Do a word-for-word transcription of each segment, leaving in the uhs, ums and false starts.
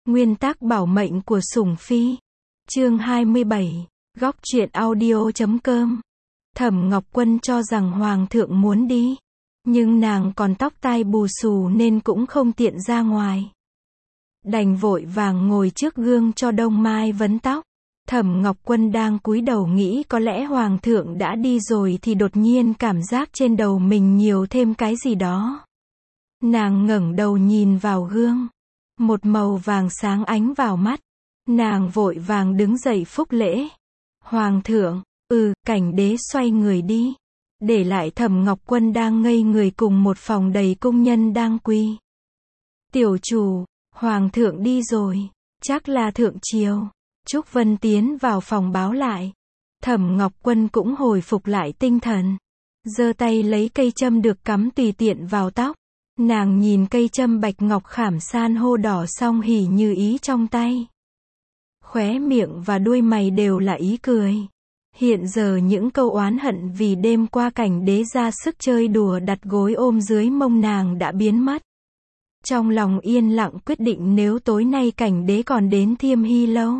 Nguyên tắc bảo mệnh của sủng phi. Chương hai mươi bảy. Góc truyện audio chấm com. Thẩm Ngọc Quân cho rằng Hoàng thượng muốn đi, nhưng nàng còn tóc tai bù xù nên cũng không tiện ra ngoài. Đành vội vàng ngồi trước gương cho Đông Mai vấn tóc. Thẩm Ngọc Quân đang cúi đầu nghĩ có lẽ Hoàng thượng đã đi rồi thì đột nhiên cảm giác trên đầu mình nhiều thêm cái gì đó. Nàng ngẩng đầu nhìn vào gương. Một màu vàng sáng ánh vào mắt. Nàng vội vàng đứng dậy phúc lễ. Hoàng thượng, ừ, Cảnh đế xoay người đi. Để lại Thẩm Ngọc Quân đang ngây người cùng một phòng đầy cung nhân đang quỳ. Tiểu chủ, Hoàng thượng đi rồi, chắc là thượng triều. Trúc Vân tiến vào phòng báo lại. Thẩm Ngọc Quân cũng hồi phục lại tinh thần. Giơ tay lấy cây châm được cắm tùy tiện vào tóc. Nàng nhìn cây châm bạch ngọc khảm san hô đỏ xong hỉ như ý trong tay. Khóe miệng và đuôi mày đều là ý cười. Hiện giờ những câu oán hận vì đêm qua Cảnh đế ra sức chơi đùa đặt gối ôm dưới mông nàng đã biến mất. Trong lòng yên lặng quyết định nếu tối nay Cảnh đế còn đến Thiêm Hy Lâu,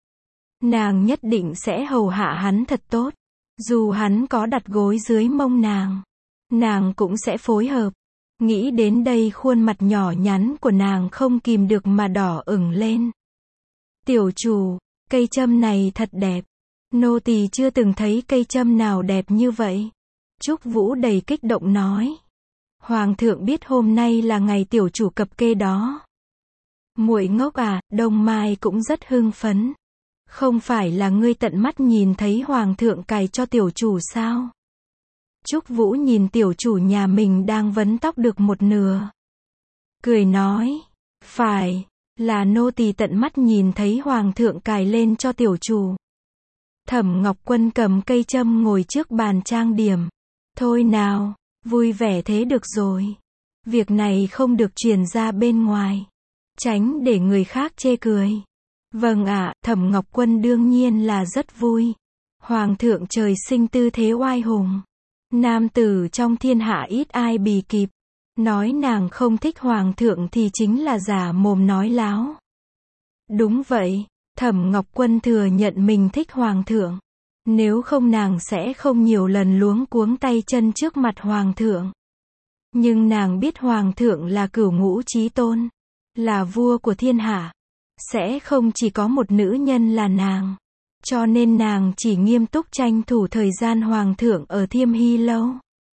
nàng nhất định sẽ hầu hạ hắn thật tốt. Dù hắn có đặt gối dưới mông nàng, nàng cũng sẽ phối hợp. Nghĩ đến đây khuôn mặt nhỏ nhắn của nàng không kìm được mà đỏ ửng lên. Tiểu chủ, cây châm này thật đẹp. Nô tỳ chưa từng thấy cây châm nào đẹp như vậy. Trúc Vũ đầy kích động nói. Hoàng thượng biết hôm nay là ngày tiểu chủ cập kê đó. Muội ngốc à, Đông Mai cũng rất hưng phấn. Không phải là ngươi tận mắt nhìn thấy Hoàng thượng cài cho tiểu chủ sao? Trúc Vũ nhìn tiểu chủ nhà mình đang vấn tóc được một nửa. Cười nói. Phải, là nô tỳ tận mắt nhìn thấy Hoàng thượng cài lên cho tiểu chủ. Thẩm Ngọc Quân cầm cây châm ngồi trước bàn trang điểm. Thôi nào, vui vẻ thế được rồi. Việc này không được truyền ra bên ngoài. Tránh để người khác chê cười. Vâng ạ, Thẩm Ngọc Quân đương nhiên là rất vui. Hoàng thượng trời sinh tư thế oai hùng. Nam tử trong thiên hạ ít ai bì kịp. Nói nàng không thích Hoàng thượng thì chính là giả mồm nói láo. Đúng vậy, Thẩm Ngọc Quân thừa nhận mình thích Hoàng thượng. Nếu không nàng sẽ không nhiều lần luống cuống tay chân trước mặt Hoàng thượng. Nhưng nàng biết Hoàng thượng là cửu ngũ chí tôn, là vua của thiên hạ. Sẽ không chỉ có một nữ nhân là nàng. Cho nên nàng chỉ nghiêm túc tranh thủ thời gian Hoàng thượng ở Thiêm Hy Lâu.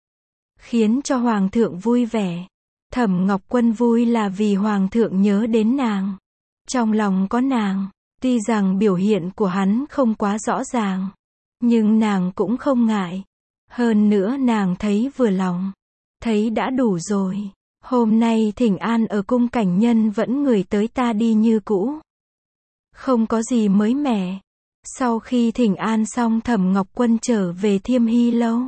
Khiến cho Hoàng thượng vui vẻ. Thẩm Ngọc Quân vui là vì Hoàng thượng nhớ đến nàng. Trong lòng có nàng. Tuy rằng biểu hiện của hắn không quá rõ ràng, nhưng nàng cũng không ngại. Hơn nữa nàng thấy vừa lòng. Thấy đã đủ rồi. Hôm nay thỉnh an ở cung Cảnh nhân vẫn người tới ta đi như cũ. Không có gì mới mẻ. Sau khi thỉnh an xong Thẩm Ngọc Quân trở về Thiêm Hy Lâu.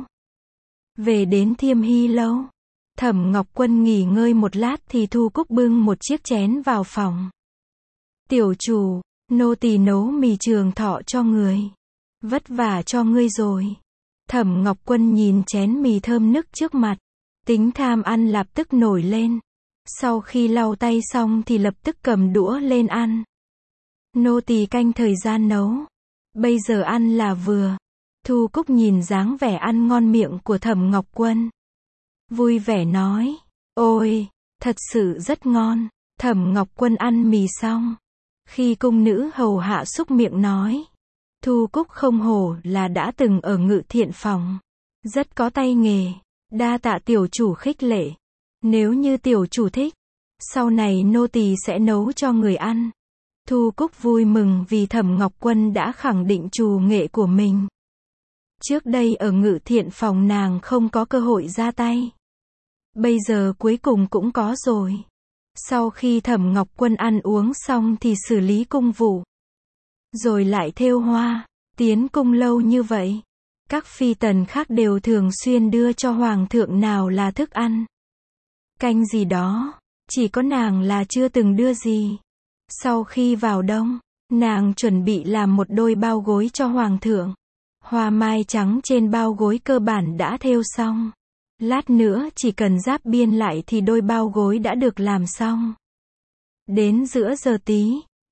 Về đến Thiêm Hy Lâu, Thẩm Ngọc Quân nghỉ ngơi một lát thì Thu Cúc bưng một chiếc chén vào phòng. Tiểu chủ, nô tỳ nấu mì trường thọ cho người. Vất vả cho ngươi rồi. Thẩm Ngọc Quân nhìn chén mì thơm nức trước mặt. Tính tham ăn lập tức nổi lên. Sau khi lau tay xong thì lập tức cầm đũa lên ăn. Nô tỳ canh thời gian nấu. Bây giờ ăn là vừa. Thu Cúc nhìn dáng vẻ ăn ngon miệng của Thẩm Ngọc Quân. Vui vẻ nói. Ôi, thật sự rất ngon. Thẩm Ngọc Quân ăn mì xong. Khi cung nữ hầu hạ xúc miệng nói. Thu Cúc không hổ là đã từng ở Ngự Thiện phòng. Rất có tay nghề. Đa tạ tiểu chủ khích lệ. Nếu như tiểu chủ thích, sau này nô tỳ sẽ nấu cho người ăn. Thu Cúc vui mừng vì Thẩm Ngọc Quân đã khẳng định trù nghệ của mình. Trước đây ở Ngự Thiện phòng nàng không có cơ hội ra tay. Bây giờ cuối cùng cũng có rồi. Sau khi Thẩm Ngọc Quân ăn uống xong thì xử lý cung vụ. Rồi lại thêu hoa. Tiến cung lâu như vậy. Các phi tần khác đều thường xuyên đưa cho Hoàng thượng nào là thức ăn, canh gì đó. Chỉ có nàng là chưa từng đưa gì. Sau khi vào đông, nàng chuẩn bị làm một đôi bao gối cho Hoàng thượng. Hoa mai trắng trên bao gối cơ bản đã thêu xong. Lát nữa chỉ cần giáp biên lại thì đôi bao gối đã được làm xong. Đến giữa giờ tí,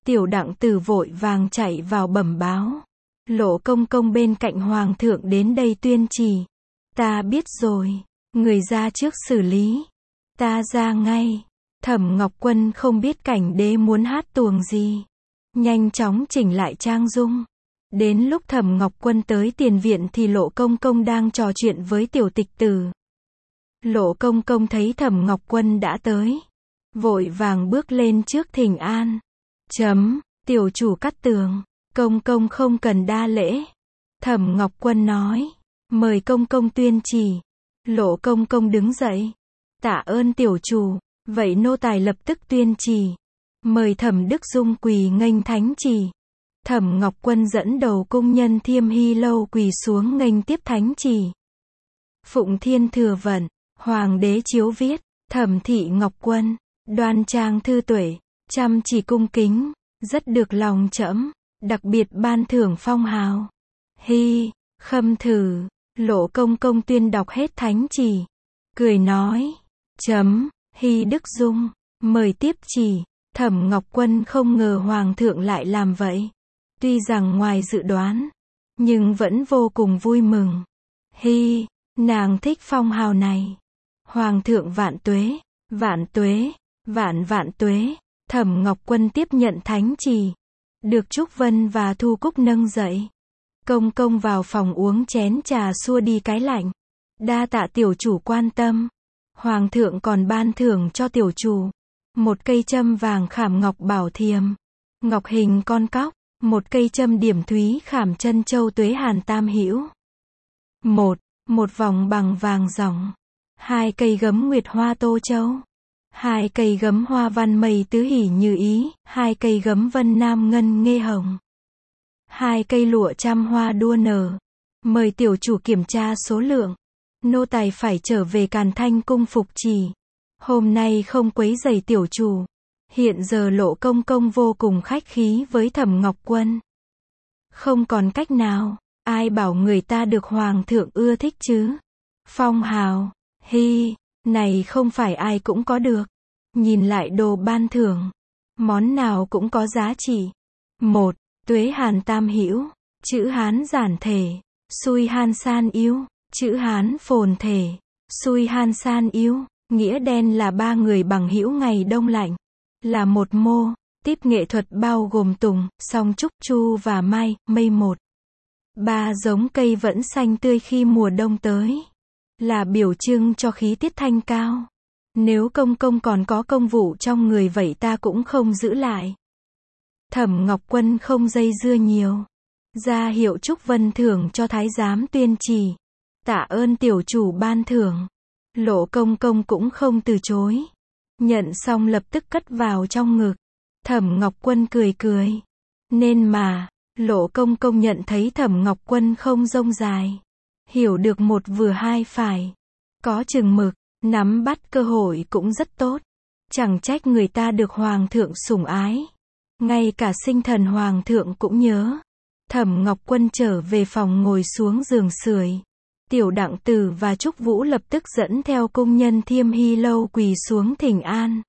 Tiểu Đặng Tử vội vàng chạy vào bẩm báo. Lộ công công bên cạnh hoàng thượng đến đây tuyên chỉ. Ta biết rồi, người ra trước xử lý. Ta ra ngay. Thẩm Ngọc Quân không biết cảnh đế muốn hát tuồng gì. Nhanh chóng chỉnh lại trang dung. Đến lúc Thẩm Ngọc Quân tới tiền viện thì Lộ công công đang trò chuyện với tiểu tịch tử. Lộ công công thấy Thẩm Ngọc Quân đã tới. Vội vàng bước lên trước thỉnh an. Chấm, tiểu chủ Cát Tường. Công công không cần đa lễ. Thẩm Ngọc Quân nói. Mời công công tuyên chỉ. Lộ công công đứng dậy. Tạ ơn tiểu chủ. Vậy nô tài lập tức tuyên chỉ. Mời Thẩm Đức Dung quỳ nghênh thánh chỉ. Thẩm Ngọc Quân dẫn đầu cung nhân Thiêm Hy Lâu quỳ xuống nghênh tiếp thánh chỉ. Phụng Thiên thừa vận. Hoàng đế chiếu viết. Thẩm thị Ngọc Quân. Đoan trang thư tuệ. Chăm chỉ cung kính. Rất được lòng trẫm. Đặc biệt ban thưởng phong hào. Hy, khâm thử. Lộ công công tuyên đọc hết thánh chỉ. Cười nói. Chấm, Hy Đức Dung. Mời tiếp chỉ. Thẩm Ngọc Quân không ngờ hoàng thượng lại làm vậy. Tuy rằng ngoài dự đoán. Nhưng vẫn vô cùng vui mừng. Hy, nàng thích phong hào này. Hoàng thượng vạn tuế, vạn tuế, vạn vạn tuế. Thẩm Ngọc Quân tiếp nhận thánh chỉ. Được Trúc Vân và Thu Cúc nâng dậy. Công công vào phòng uống chén trà xua đi cái lạnh. Đa tạ tiểu chủ quan tâm. Hoàng thượng còn ban thưởng cho tiểu chủ. Một cây châm vàng khảm ngọc bảo thiềm. Ngọc hình con cóc. Một cây châm điểm thúy khảm chân châu tuế hàn tam hữu. Một, một vòng bằng vàng ròng. Hai cây gấm nguyệt hoa tô châu. Hai cây gấm hoa văn mây tứ hỷ như ý. Hai cây gấm vân nam ngân nghê hồng. Hai cây lụa trăm hoa đua nở. Mời tiểu chủ kiểm tra số lượng. Nô tài phải trở về Càn Thanh cung phục chỉ. Hôm nay không quấy rầy tiểu chủ. Hiện giờ Lộ công công vô cùng khách khí với Thẩm Ngọc Quân. Không còn cách nào. Ai bảo người ta được hoàng thượng ưa thích chứ. Phong hào. Hy. Này không phải ai cũng có được. Nhìn lại đồ ban thưởng. Món nào cũng có giá trị. Một. Tuế hàn tam hữu. Chữ Hán giản thể. Xui han san yếu. Chữ Hán phồn thể. Xui han san yếu. Nghĩa đen là ba người bằng hữu ngày đông lạnh. Là một mô. Tiếp nghệ thuật bao gồm tùng, song trúc, chu và mai, mây một. Ba giống cây vẫn xanh tươi khi mùa đông tới. Là biểu trưng cho khí tiết thanh cao. Nếu công công còn có công vụ trong người vậy ta cũng không giữ lại. Thẩm Ngọc Quân không dây dưa nhiều. Ra hiệu Trúc Vân thưởng cho thái giám tuyên chỉ. Tạ ơn tiểu chủ ban thưởng. Lộ công công cũng không từ chối. Nhận xong lập tức cất vào trong ngực. Thẩm Ngọc Quân cười cười. Nên mà, Lộ công công nhận thấy Thẩm Ngọc Quân không rông dài. Hiểu được một vừa hai phải. Có chừng mực, nắm bắt cơ hội cũng rất tốt. Chẳng trách người ta được hoàng thượng sủng ái. Ngay cả sinh thần hoàng thượng cũng nhớ. Thẩm Ngọc Quân trở về phòng ngồi xuống giường sưởi. Tiểu Đặng Tử và Trúc Vũ lập tức dẫn theo cung nhân Thiêm Hy Lâu quỳ xuống thỉnh an.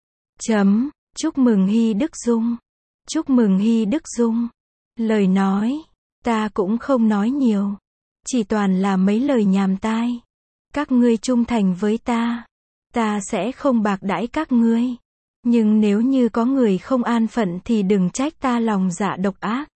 Chấm, chúc mừng Hy Đức Dung. Chúc mừng Hy Đức Dung. Lời nói, ta cũng không nói nhiều. Chỉ toàn là mấy lời nhàm tai. Các ngươi trung thành với ta. Ta sẽ không bạc đãi các ngươi. Nhưng nếu như có người không an phận thì đừng trách ta lòng dạ độc ác.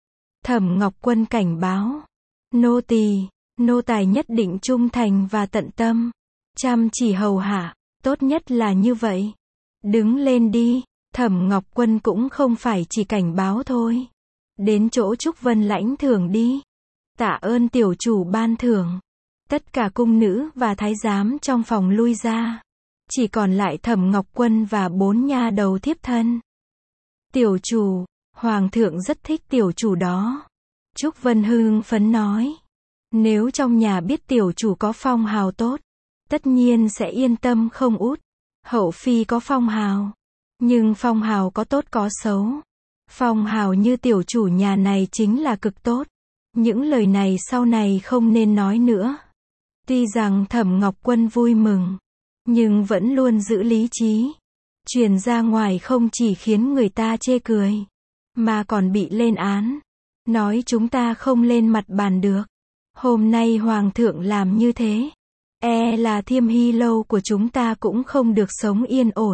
Thẩm Ngọc Quân cảnh báo. Nô tỳ, nô tài nhất định trung thành và tận tâm. Chăm chỉ hầu hạ, tốt nhất là như vậy. Đứng lên đi. Thẩm Ngọc Quân cũng không phải chỉ cảnh báo thôi. Đến chỗ Trúc Vân lãnh thưởng đi. Tạ ơn tiểu chủ ban thưởng. Tất cả cung nữ và thái giám trong phòng lui ra. Chỉ còn lại Thẩm Ngọc Quân và bốn nha đầu thiếp thân. Tiểu chủ, hoàng thượng rất thích tiểu chủ đó. Trúc Vân hưng phấn nói. Nếu trong nhà biết tiểu chủ có phong hào tốt, tất nhiên sẽ yên tâm không út. Hậu phi có phong hào. Nhưng phong hào có tốt có xấu. Phong hào như tiểu chủ nhà này chính là cực tốt. Những lời này sau này không nên nói nữa. Tuy rằng Thẩm Ngọc Quân vui mừng, nhưng vẫn luôn giữ lý trí. Truyền ra ngoài không chỉ khiến người ta chê cười, mà còn bị lên án. Nói chúng ta không lên mặt bàn được. Hôm nay Hoàng thượng làm như thế, e là Thiêm Hy lâu của chúng ta cũng không được sống yên ổn.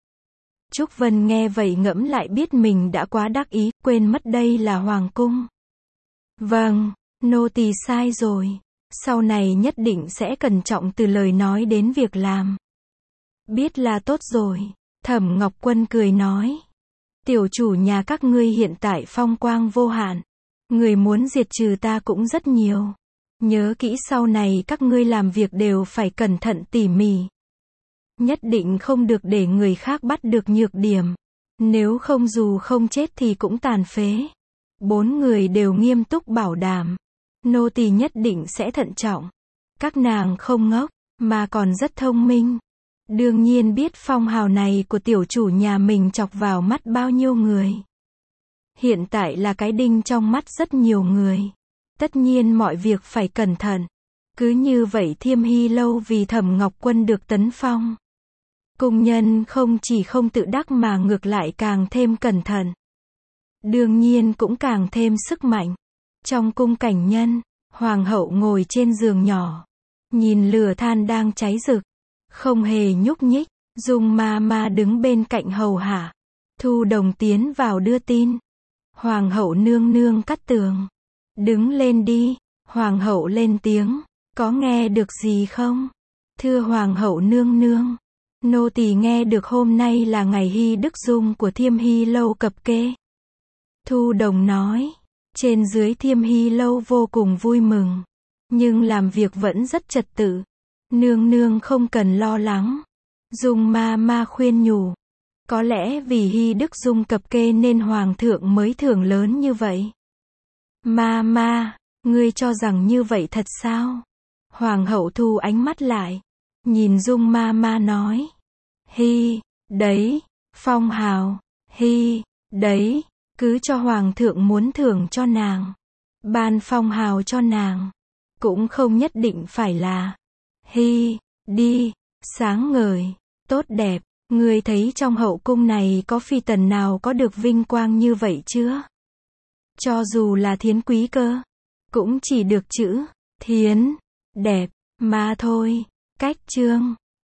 Trúc Vân nghe vậy ngẫm lại biết mình đã quá đắc ý, quên mất đây là Hoàng cung. Vâng, nô tỳ sai rồi. Sau này nhất định sẽ cẩn trọng từ lời nói đến việc làm. Biết là tốt rồi. Thẩm Ngọc Quân cười nói. Tiểu chủ nhà các ngươi hiện tại phong quang vô hạn. Người muốn diệt trừ ta cũng rất nhiều. Nhớ kỹ sau này các ngươi làm việc đều phải cẩn thận tỉ mỉ. Nhất định không được để người khác bắt được nhược điểm. Nếu không dù không chết thì cũng tàn phế. Bốn người đều nghiêm túc bảo đảm. Nô tỳ nhất định sẽ thận trọng. Các nàng không ngốc, mà còn rất thông minh. Đương nhiên biết phong hào này của tiểu chủ nhà mình chọc vào mắt bao nhiêu người. Hiện tại là cái đinh trong mắt rất nhiều người. Tất nhiên mọi việc phải cẩn thận. Cứ như vậy Thiêm Hy lâu vì Thẩm Ngọc Quân được tấn phong. Cung nhân không chỉ không tự đắc mà ngược lại càng thêm cẩn thận. Đương nhiên cũng càng thêm sức mạnh. Trong cung cảnh nhân, Hoàng hậu ngồi trên giường nhỏ. Nhìn lửa than đang cháy rực. Không hề nhúc nhích. Dung ma ma đứng bên cạnh hầu hạ. Thu Đồng tiến vào đưa tin. Hoàng hậu nương nương cắt tường. Đứng lên đi. Hoàng hậu lên tiếng. Có nghe được gì không? Thưa Hoàng hậu nương nương. Nô tỳ nghe được hôm nay là ngày hy đức dung của Thiêm Hy lâu cập kê. Thu Đồng nói. Trên dưới Thiêm Hy lâu vô cùng vui mừng. Nhưng làm việc vẫn rất trật tự. Nương nương không cần lo lắng. Dung ma ma khuyên nhủ. Có lẽ vì hy đức dung cập kê nên Hoàng thượng mới thưởng lớn như vậy. Ma ma, ngươi cho rằng như vậy thật sao? Hoàng hậu thu ánh mắt lại. Nhìn Dung ma ma nói. Hi, đấy, phong hào, hi, đấy, cứ cho Hoàng thượng muốn thưởng cho nàng. Ban phong hào cho nàng. Cũng không nhất định phải là. Hi, đi, sáng ngời, tốt đẹp. Ngươi thấy trong hậu cung này có phi tần nào có được vinh quang như vậy chưa? Cho dù là Thiến quý cơ, cũng chỉ được chữ Thiến, đẹp, mà thôi. Cách chương